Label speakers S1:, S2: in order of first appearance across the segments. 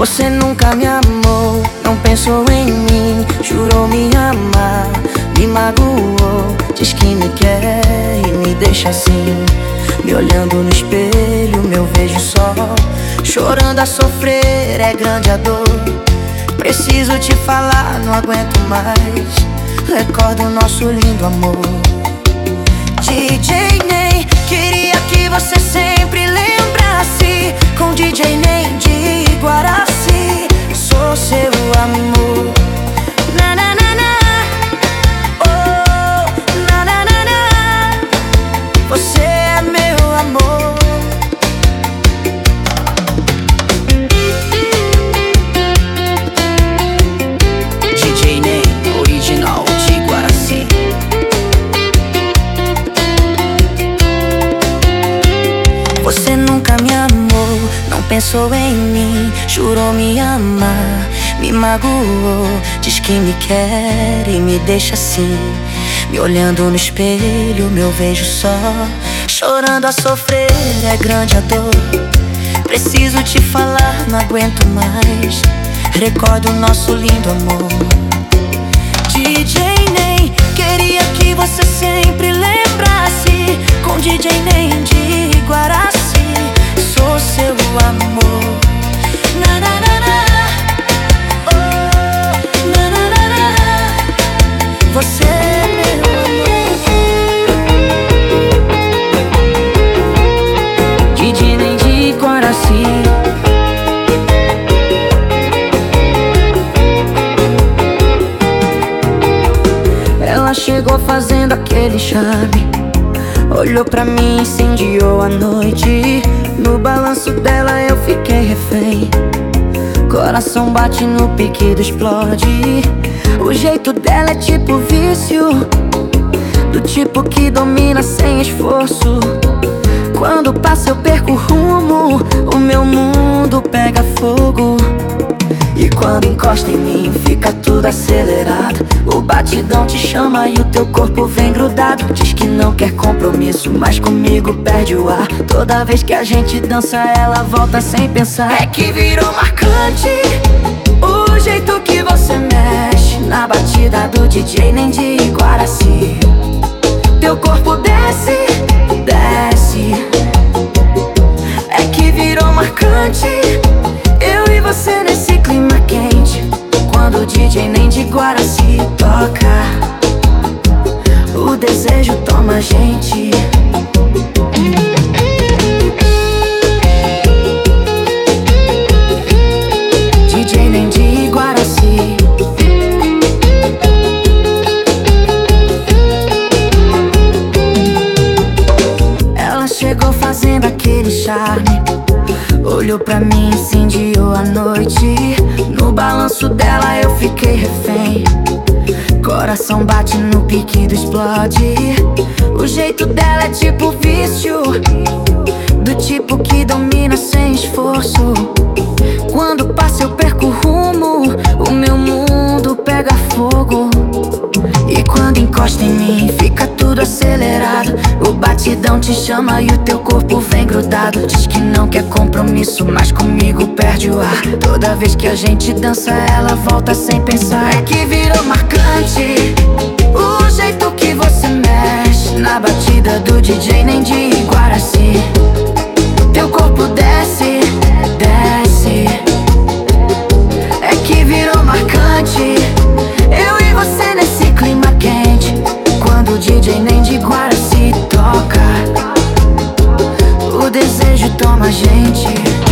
S1: Você nunca me amou, não pensou em mim, jurou me amar, me magoou, diz que me quer e me deixa assim. Me olhando no espelho, meu vejo só, chorando a sofrer, é grande a dor. Preciso te falar, não aguento mais, recordo o nosso lindo amor. DJ Ney, queria que você sempre lembrasse, com DJ Ney de Guaraci, sou seu amor. Na na na na, oh, na na na na, você é meu amor. DJ Ney, original de Guaraci. Você nunca me amou, não pensou em mim, jurou me amar, me magoou, diz que me quer e me deixa assim. Me olhando no espelho, meu vejo só, chorando a sofrer, é grande a dor. Preciso te falar, não aguento mais, recordo o nosso lindo amor. DJ Ney, queria que você sempre lembrasse, com DJ Ney de Guaraci, sou seu amor. Na na na na, oh, na na na na, você é meu amor. DJ Ney de Guaraci. Ela chegou fazendo aquele charme, olhou pra mim, incendiou a noite. No balanço dela eu fiquei refém, coração bate no pique do explode. O jeito dela é tipo vício, do tipo que domina sem esforço. Quando passa eu perco o rumo, o meu mundo pega fogo. E quando encosta em mim fica tudo acelerado, o batidão te chama e o teu corpo vem grudado. Diz que não quer compromisso, mas comigo perde o ar. Toda vez que a gente dança ela volta sem pensar. É que virou marcante o jeito que você mexe na batida do DJ Ney de Guaraci. Teu corpo desce, desce. É que virou marcante eu e você nesse clima quente, quando o DJ Ney de Guaraci toca, o desejo toma a gente. DJ Ney de Guaraci. Ela chegou fazendo aquele charme, olhou pra mim, incendiou a noite. No balanço dela eu fiquei refém, coração bate no pique do explode. O jeito dela é tipo vício, do tipo que domina sem esforço. Quando passa eu perco o rumo, o meu mundo pega fogo. E quando encosta em mim fica tudo acelerado, o batidão te chama e o teu corpo vem grudado. Diz que não quer compromisso, mas comigo perde o ar. Toda vez que a gente dança ela volta sem pensar. É que virou marcante o jeito que você mexe na batida do DJ Ney de Guaraci. Teu corpo desce, desce. É que virou marcante eu e você nesse clima quente, quando o DJ Ney de Guaraci toca, o desejo toma a gente.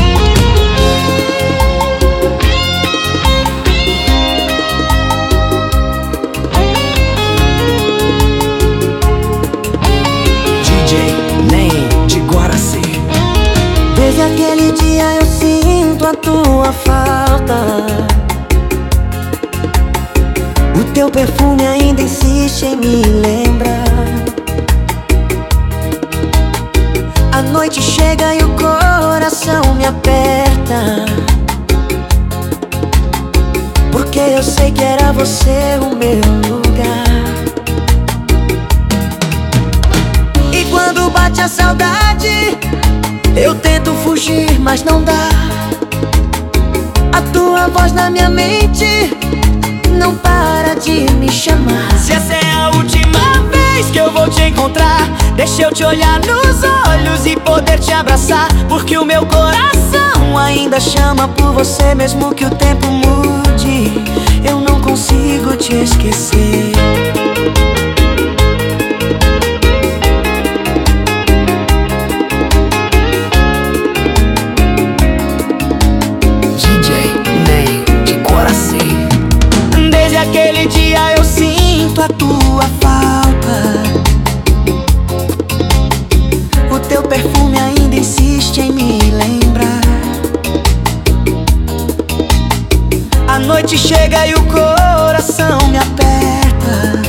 S2: DJ Ney de Guaraci.
S1: Desde aquele dia eu sinto a tua falta, o teu perfume ainda insiste em me lembrar. A noite chega e o coração me aperta, porque eu sei que era você o meu lugar. E quando bate a saudade, eu tento fugir, mas não dá. A voz na minha mente não para de me chamar.
S2: Se essa é a última vez que eu vou te encontrar, deixa eu te olhar nos olhos e poder te abraçar, porque o meu coração ainda chama por você. Mesmo que o tempo mude, eu não consigo te esquecer. Aquele dia eu sinto a tua falta. O teu perfume ainda insiste em me lembrar. A noite chega e o coração me aperta,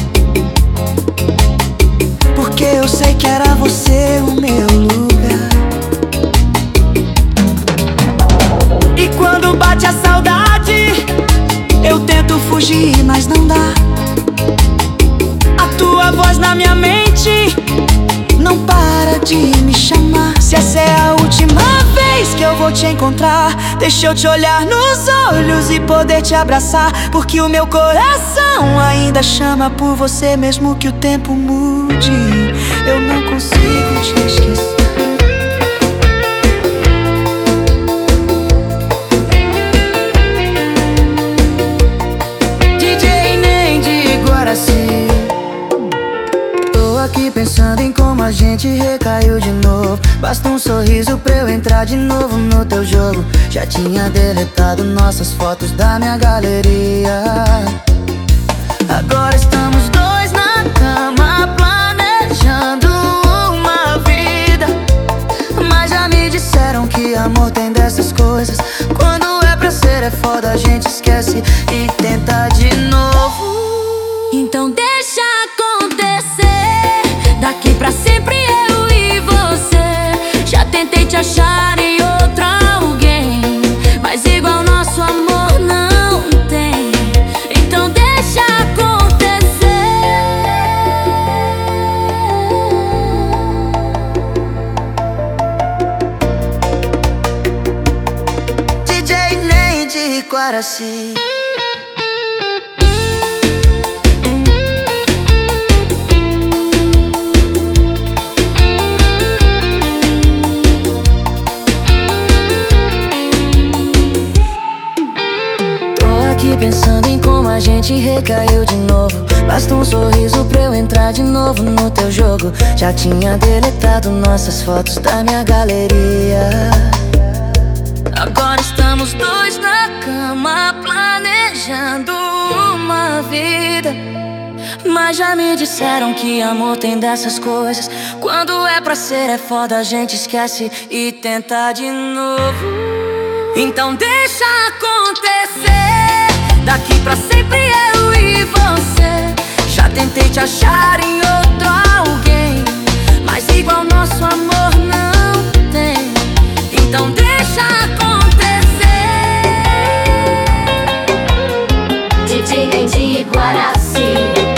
S2: porque eu sei que era você o meu lugar. E quando bate a saudade, eu tento fugir, mas não dá. A tua voz na minha mente não para de me chamar. Se essa é a última vez que eu vou te encontrar, deixa eu te olhar nos olhos e poder te abraçar, porque o meu coração ainda chama por você. Mesmo que o tempo mude, eu não consigo te esquecer. Pensando em como a gente recaiu de novo. Basta um sorriso pra eu entrar de novo no teu jogo. Já tinha deletado nossas fotos da minha galeria. Agora estamos dois na cama, planejando uma vida. Mas já me disseram que amor tem dessas coisas. Quando é pra ser é foda, a gente esquece e tenta de novo.
S1: Então deixa acontecer. Daqui pra sempre eu e você. Já tentei te achar em outro alguém, mas igual nosso amor não tem. Então deixa acontecer.
S2: DJ Nem de Guaraci.
S1: Pensando em como a gente recaiu de novo. Basta um sorriso pra eu entrar de novo no teu jogo. Já tinha deletado nossas fotos da minha galeria. Agora estamos dois na cama, planejando uma vida. Mas já me disseram que amor tem dessas coisas. Quando é pra ser é foda, a gente esquece e tenta de novo. Então deixa acontecer. Daqui pra sempre eu e você. Já tentei te achar em outro alguém, mas igual nosso amor não tem. Então deixa acontecer.
S3: DJ Nem de Guaraci.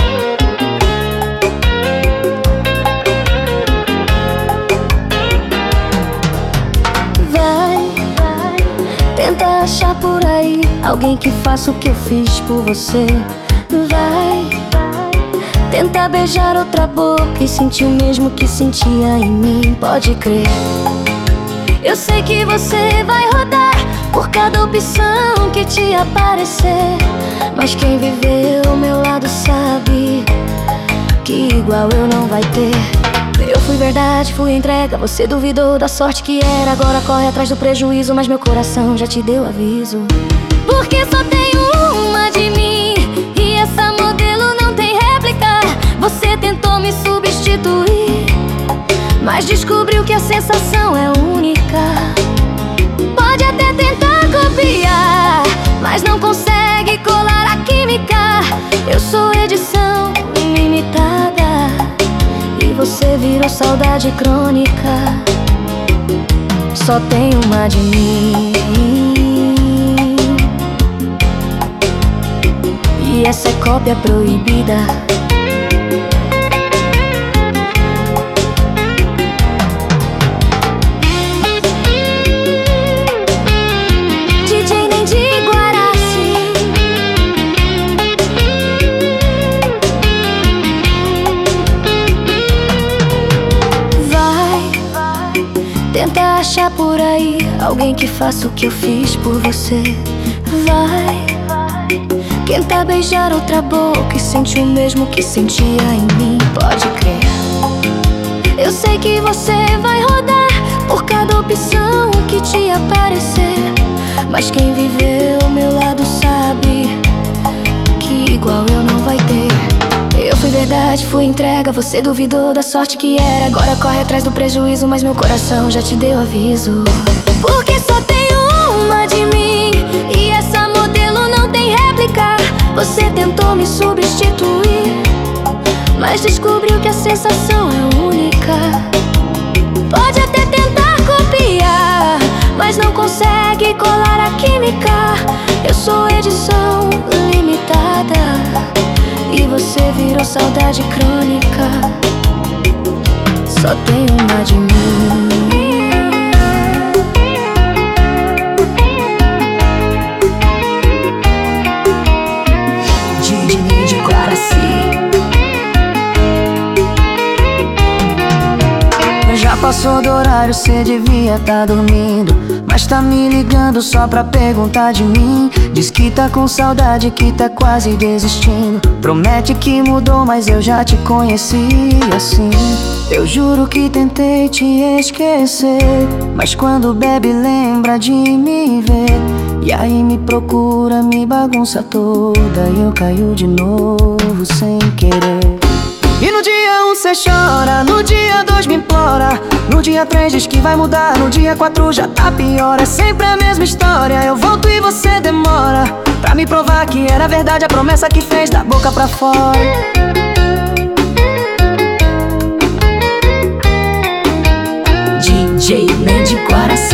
S1: Tenta achar por aí alguém que faça o que eu fiz por você. Vai tentar beijar outra boca e sentir o mesmo que sentia em mim. Pode crer, eu sei que você vai rodar por cada opção que te aparecer. Mas quem viveu ao meu lado sabe que igual eu não vai ter. Eu fui verdade, fui entrega, você duvidou da sorte que era. Agora corre atrás do prejuízo, mas meu coração já te deu aviso. Porque só tem uma de mim e essa modelo não tem réplica. Você tentou me substituir, mas descobriu que a sensação é única. Pode até tentar copiar, mas não consegue colar a química. Eu sou edição ilimitada e você virou saudade crônica. Só tem uma de mim e essa é cópia proibida. DJ Nem de Guaraci. alguém que faça o que eu fiz por você. Vai tentar beijar outra boca e sente o mesmo que sentia em mim. Pode crer. Eu sei que você vai rodar por cada opção que te aparecer, mas quem viveu ao meu lado sabe que igual eu não vai ter. Eu fui verdade, fui entrega, você duvidou da sorte que era. Agora corre atrás do prejuízo, mas meu coração já te deu aviso. Porque só tem uma de mim e essa modelo não tem réplica. Você tentou me substituir, mas descobriu que a sensação é única. Pode até tentar copiar, mas não consegue colar a química. Eu sou edição limitada e você virou saudade crônica. Só tem uma de mim. De Guaraci. Já passou do horário, cê devia tá dormindo, mas tá me ligando só pra perguntar de mim. Diz que tá com saudade, que tá quase desistindo. Promete que mudou, mas eu já te conheci assim. Eu juro que tentei te esquecer, mas quando bebe lembra de me ver. E aí me procura, me bagunça toda e eu caio de novo sem querer. E no dia 1 cê chora, no dia 2 me implora, no dia 3 diz que vai mudar, no dia 4 já tá pior. É sempre a mesma história, eu volto e você demora pra me provar que era verdade a promessa que fez da boca pra fora. DJ de Guaraci.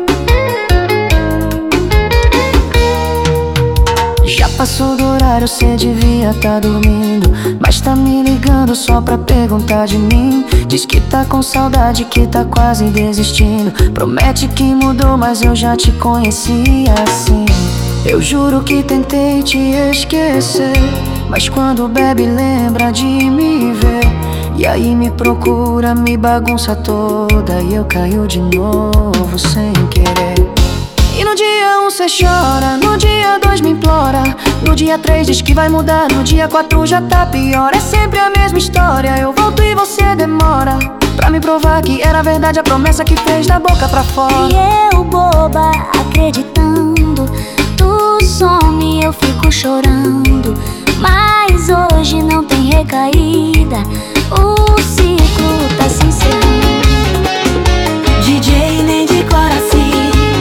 S1: Já passou do horário, cê devia tá dormindo, mas tá me ligando só pra perguntar de mim. Diz que tá com saudade, que tá quase desistindo. Promete que mudou, mas eu já te conheci assim. Eu juro que tentei te esquecer, mas quando bebe lembra de me ver. E aí me procura, me bagunça toda e eu caio de novo sem querer. E no dia 1 cê chora, no dia 2 me implora, no dia 3 diz que vai mudar, no dia 4 já tá pior. É sempre a mesma história, eu volto e você demora pra me provar que era verdade a promessa que fez da boca pra fora.
S4: E eu boba, acreditando, tu some, eu fico chorando. Mas hoje não tem recaída, o ciclo tá se encerrando.
S2: DJ de Guaraci.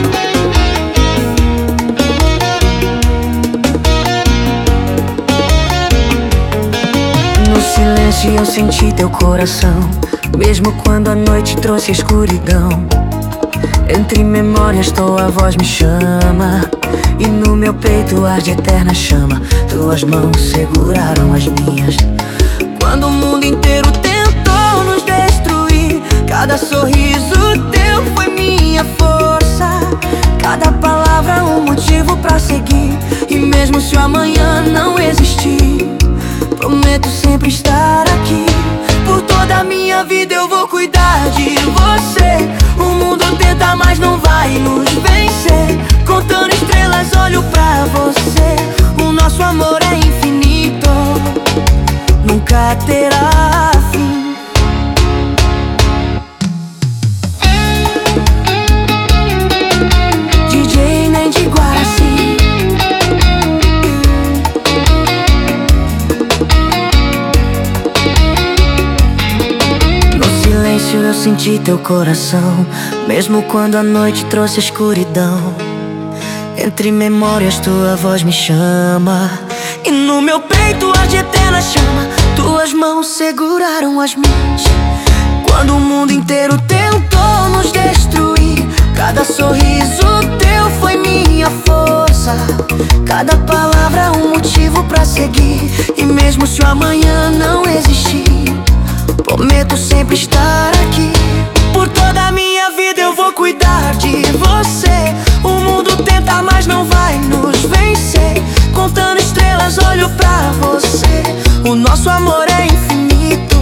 S1: No silêncio eu senti teu coração, mesmo quando a noite trouxe a escuridão. Entre memórias tua voz me chama, e no meu peito arde eterna chama. Tuas mãos seguraram as minhas quando o mundo inteiro tentou nos destruir. Cada sorriso teu foi minha força, cada palavra um motivo pra seguir. E mesmo se o amanhã não existir, prometo sempre estar aqui. Por toda a minha vida eu vou cuidar de você. O mundo tenta, mas não vai nos vencer. Contando estrelas, olho pra você. O nosso amor é infinito, nunca terá fim. DJ de Guaraci. No silêncio eu senti teu coração, mesmo quando a noite trouxe a escuridão. Entre memórias tua voz me chama, e no meu peito arde eterna chama. Tuas mãos seguraram as minhas quando o mundo inteiro tentou nos destruir. Cada sorriso teu foi minha força, cada palavra um motivo pra seguir. E mesmo se o amanhã não existir, prometo sempre estar aqui. Por toda a minha vida eu vou cuidar de você. O mundo tenta, mas não vai nos vencer. Contando estrelas, olho pra você. O nosso amor é infinito,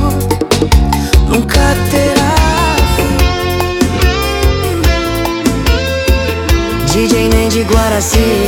S1: nunca terá fim. Guaraci.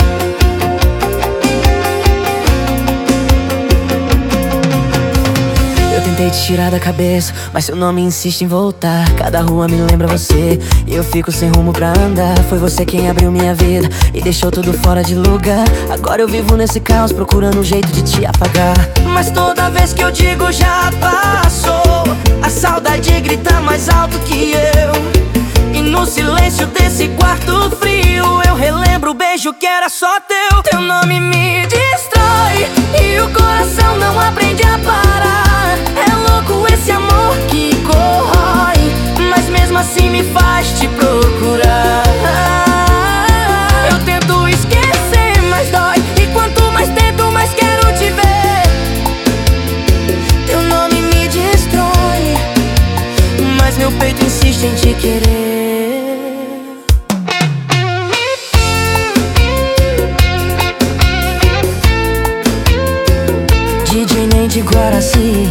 S1: Eu tentei te tirar da cabeça, mas seu nome insiste em voltar. Cada rua me lembra você e eu fico sem rumo pra andar. Foi você quem abriu minha vida e deixou tudo fora de lugar. Agora eu vivo nesse caos procurando um jeito de te apagar.
S2: Mas toda vez que eu digo já passou, a saudade grita mais alto que eu. E no silêncio desse quarto frio eu relembro o beijo que era só teu. Teu nome me destrói e o coração não aprende a parar. É louco esse amor que corrói, mas mesmo assim me faz te procurar. Eu tento esquecer, mas dói, e quanto mais tento, mais quero te ver. Teu nome me destrói, mas meu peito insiste em te querer.
S1: DJ nem de Guaraci.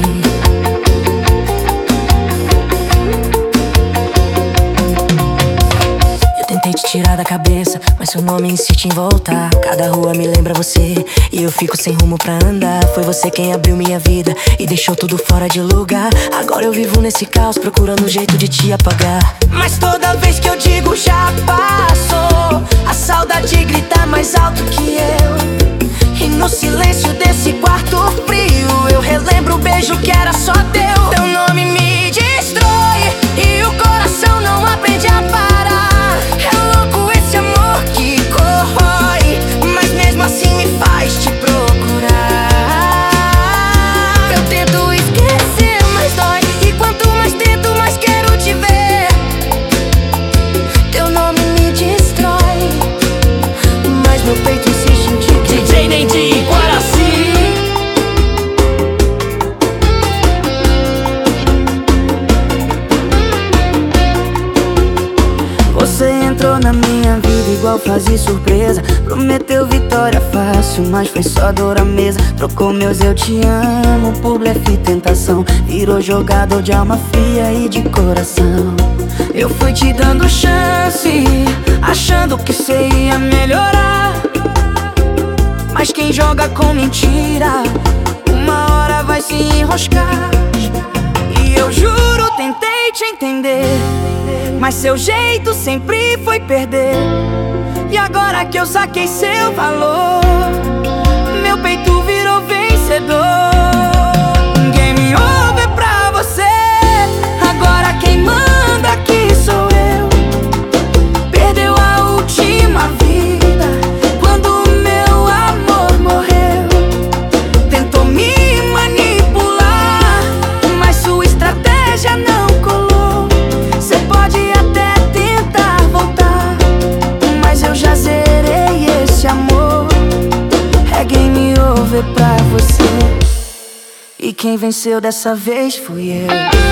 S1: Eu tentei te tirar da cabeça, mas seu nome insiste em voltar. Cada rua me lembra você e eu fico sem rumo pra andar. Foi você quem abriu minha vida e deixou tudo fora de lugar. Agora eu vivo nesse caos procurando um jeito de te apagar.
S2: Mas toda vez que eu digo já passou, a saudade grita mais alto que eu. E no silêncio desse quarto frio eu relembro o beijo que era só teu. Teu nome me destrói e o coração não aprende a parar. É louco esse amor que corrói, mas mesmo assim me faz te procurar. Eu tento esquecer, mas dói, e quanto mais tento, mais quero te ver. Teu nome me destrói, mas meu peito insiste em te querer. DJ nem de Guaraci.
S1: Você entrou na minha vida igual fase surpresa. Prometeu vitória fácil, mas foi só dor à mesa. Trocou meus eu te amo por blefe e tentação. Virou jogador de alma fria e de coração.
S2: Eu fui te dando chance, achando que cê ia melhorar. Mas quem joga com mentira, uma hora vai se enroscar. E eu juro, tentei te entender, mas seu jeito sempre foi perder. E agora que eu saquei seu valor, meu peito virou vencedor. Game over pra você, agora quem manda aqui sou eu. Perdeu a última vida quando o meu amor morreu. Tentou me manipular, mas sua estratégia não colou. Cê pode até tentar voltar, mas eu já zerei esse amor. É game over pra você, e quem venceu dessa vez fui eu.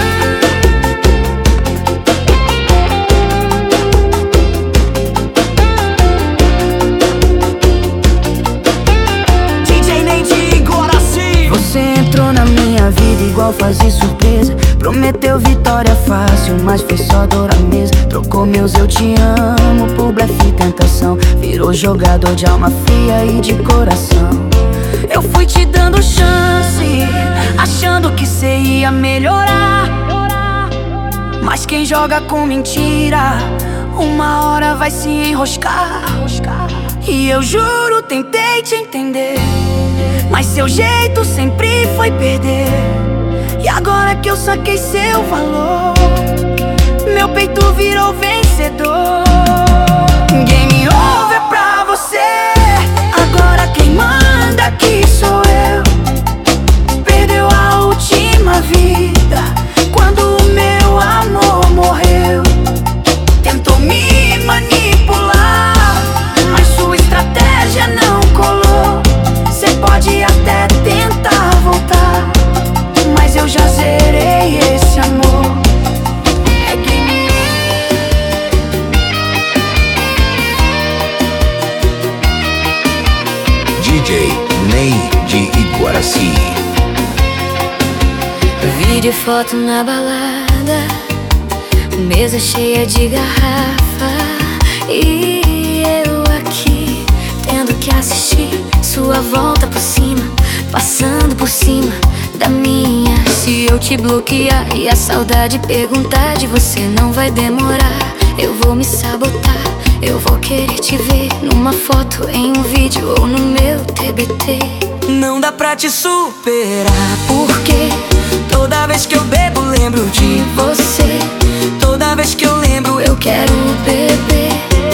S2: DJ nem de Guaraci.
S1: Você entrou na minha vida igual fase surpresa. Prometeu vitória fácil, mas foi só dor à mesa. Trocou meus eu te amo por blefe e tentação. Virou jogador de alma fria e de coração.
S2: Eu fui te dando chance, achando que cê ia melhorar. Mas quem joga com mentira, uma hora vai se enroscar. E eu juro, tentei te entender, mas seu jeito sempre foi perder. E agora que eu saquei seu valor, meu peito virou vencedor. Game over pra você, agora quem manda aqui sou eu. Perdeu a última vida quando o meu amor morreu. Tentou me manipular, mas sua estratégia não colou. Cê pode até tentar voltar, mas eu já zerei esse amor. É game.
S5: DJ Ney de Guaraci.
S4: Vídeo e foto na balada, mesa cheia de garrafa, e eu tua volta por cima, passando por cima da minha. Se eu te bloquear e a saudade perguntar de você, não vai demorar. Eu vou me sabotar, eu vou querer te ver numa foto, em um vídeo ou no meu TBT.
S2: Não dá pra te superar, porque toda vez que eu bebo lembro de você. Toda vez que eu lembro eu quero beber.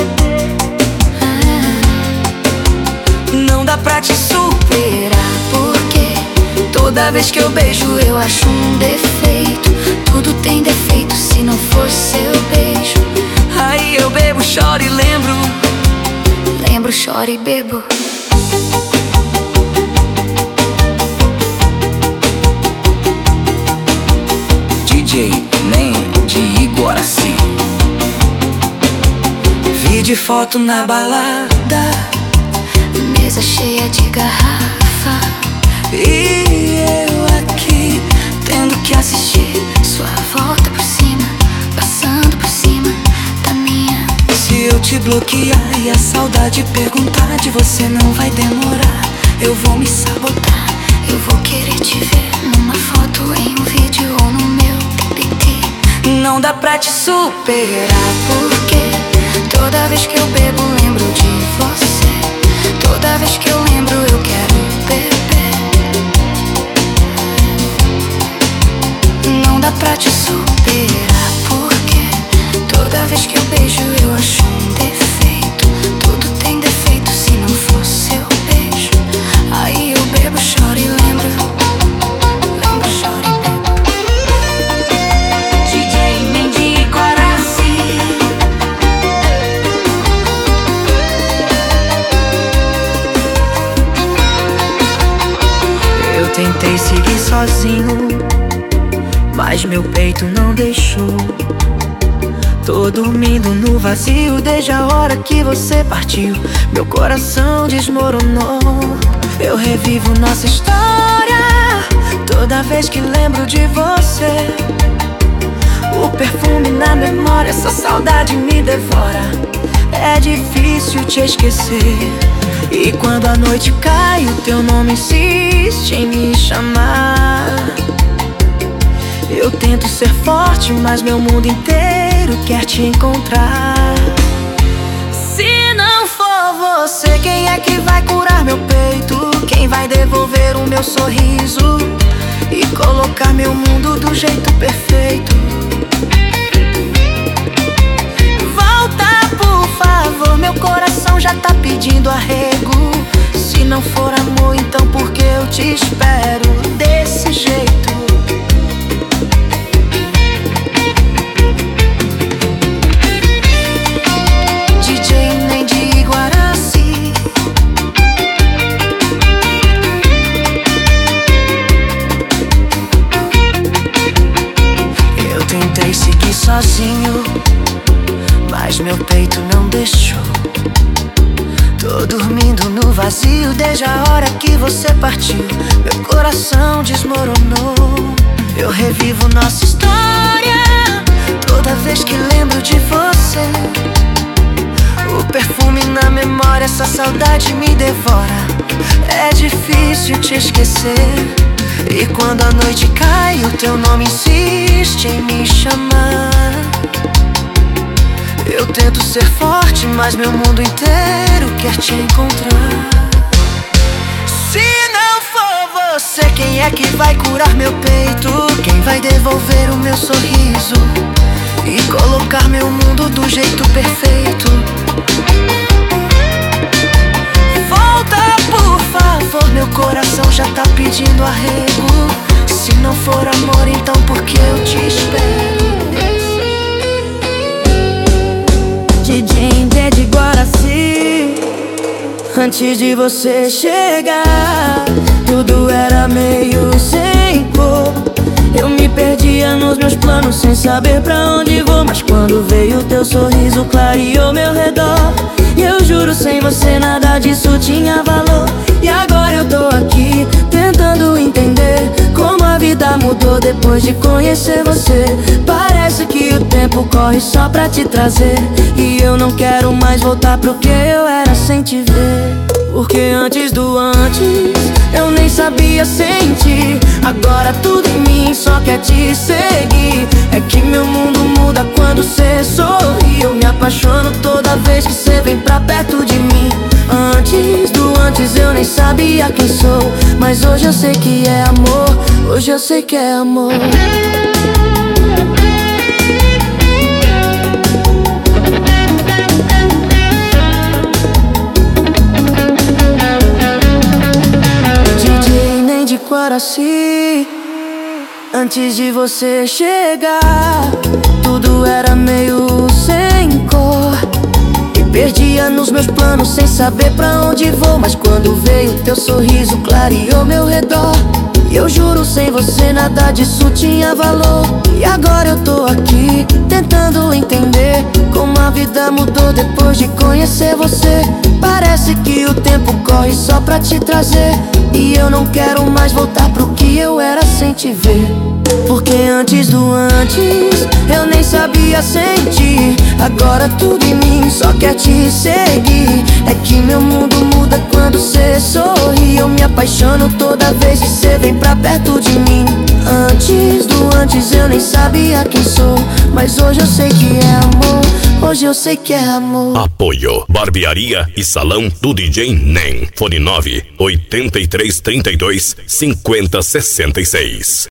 S2: Não dá pra te superar, porque toda vez que eu beijo eu acho um defeito. Tudo tem defeito se não for seu beijo. Aí eu bebo, choro e lembro.
S4: Lembro, choro e bebo.
S2: DJ Nem de Iguaracy. Vídeo e foto na balada,
S4: mesa cheia de garrafa,
S2: e eu aqui tendo que assistir
S4: sua volta por cima, passando por cima da minha.
S2: Se eu te bloquear e a saudade perguntar de você, não vai demorar. Eu vou me sabotar,
S4: eu vou querer te ver numa foto, em um vídeo ou no meu TBT.
S2: Não dá pra te superar,
S4: porque toda vez que eu bebo lembro de você. Toda vez que eu lembro eu quero beber. Não dá pra te superar, porque toda vez que eu beijo eu acho um defeito. Tudo tem defeito se não for seu beijo. Aí eu bebo, choro e lembro. Lembro, choro e bebo.
S2: DJ Nem de Iguaracy. Eu tentei seguir sozinho, mas meu peito não deixou. Tô dormindo no vazio desde a hora que você partiu. Meu coração desmoronou. Eu revivo nossa história toda vez que lembro de você. O perfume na memória, essa saudade me devora. É difícil te esquecer. E quando a noite cai, o teu nome insiste em me chamar. Eu tento ser forte, mas meu mundo inteiro quer te encontrar. Se não for você, quem é que vai curar meu peito? Quem vai devolver o meu sorriso e colocar meu mundo do jeito perfeito? Volta, por favor, meu coração já tá pedindo arrego. Se não for amor, então por que eu te espero desse jeito? DJ Nem de Iguaracy. Eu tentei seguir sozinho, mas meu peito não deixou. Tô dormindo no vazio desde a hora que você partiu. Meu coração desmoronou. Eu revivo nossa história toda vez que lembro de você. O perfume na memória, essa saudade me devora. É difícil te esquecer. E quando a noite cai, o teu nome insiste em me chamar. Eu tento ser forte, mas meu mundo inteiro quer te encontrar. Se não for você, quem é que vai curar meu peito? Quem vai devolver o meu sorriso e colocar meu mundo do jeito perfeito? Volta, por favor, meu coração já tá pedindo arrego. Se não for amor, então por que eu te espero? DJ de Iguaracy. Antes de você chegar, tudo era meio sem cor. Eu me perdia nos meus planos sem saber pra onde vou. Mas quando veio teu sorriso clareou meu redor. E eu juro, sem você nada disso tinha valor. E agora eu tô aqui tentando entender como a vida mudou depois de conhecer você. Parece que o tempo corre só pra te trazer, e eu não quero mais voltar pro que eu era sem te ver.
S1: Porque antes do antes eu nem sabia sentir. Agora tudo em mim só quer te seguir. É que meu mundo muda quando cê sorri. Eu me apaixono toda vez que cê vem pra perto de mim. Antes do antes eu nem sabia quem sou, mas hoje eu sei que é amor. Hoje eu sei que é amor. DJ Nem de Guaraci. Antes de você chegar, tudo era meio sem cor. Me perdia nos meus planos sem saber pra onde vou. Mas quando veio teu sorriso clareou meu redor. E eu juro, sem você nada disso tinha valor. E agora eu tô aqui tentando entender como a vida mudou depois de conhecer você. Parece que o tempo corre só pra te trazer. E eu não quero mais voltar pro que eu era sem te ver. Porque antes do antes eu nem sabia sentir. Agora tudo em mim só quer te seguir. É que meu mundo muda quando cê sorri. Eu me apaixono toda vez que cê vem pra perto de mim. Antes do antes eu nem sabia quem sou, mas hoje eu sei que é amor. Hoje eu sei que é amor.
S6: Apoio Barbearia e Salão do DJ Nem. Fone 9 8332 5066.